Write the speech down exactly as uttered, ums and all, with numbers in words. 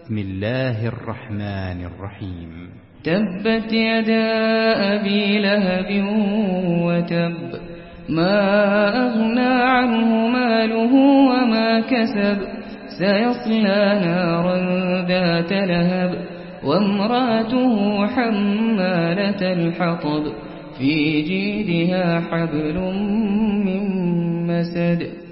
بسم الله الرحمن الرحيم. تبت يدا أبي لهب وتب، ما أغنى عنه ماله وما كسب، سيصلى نارا ذات لهب، وامرأته حمالة الحطب، في جيدها حبل من مسد.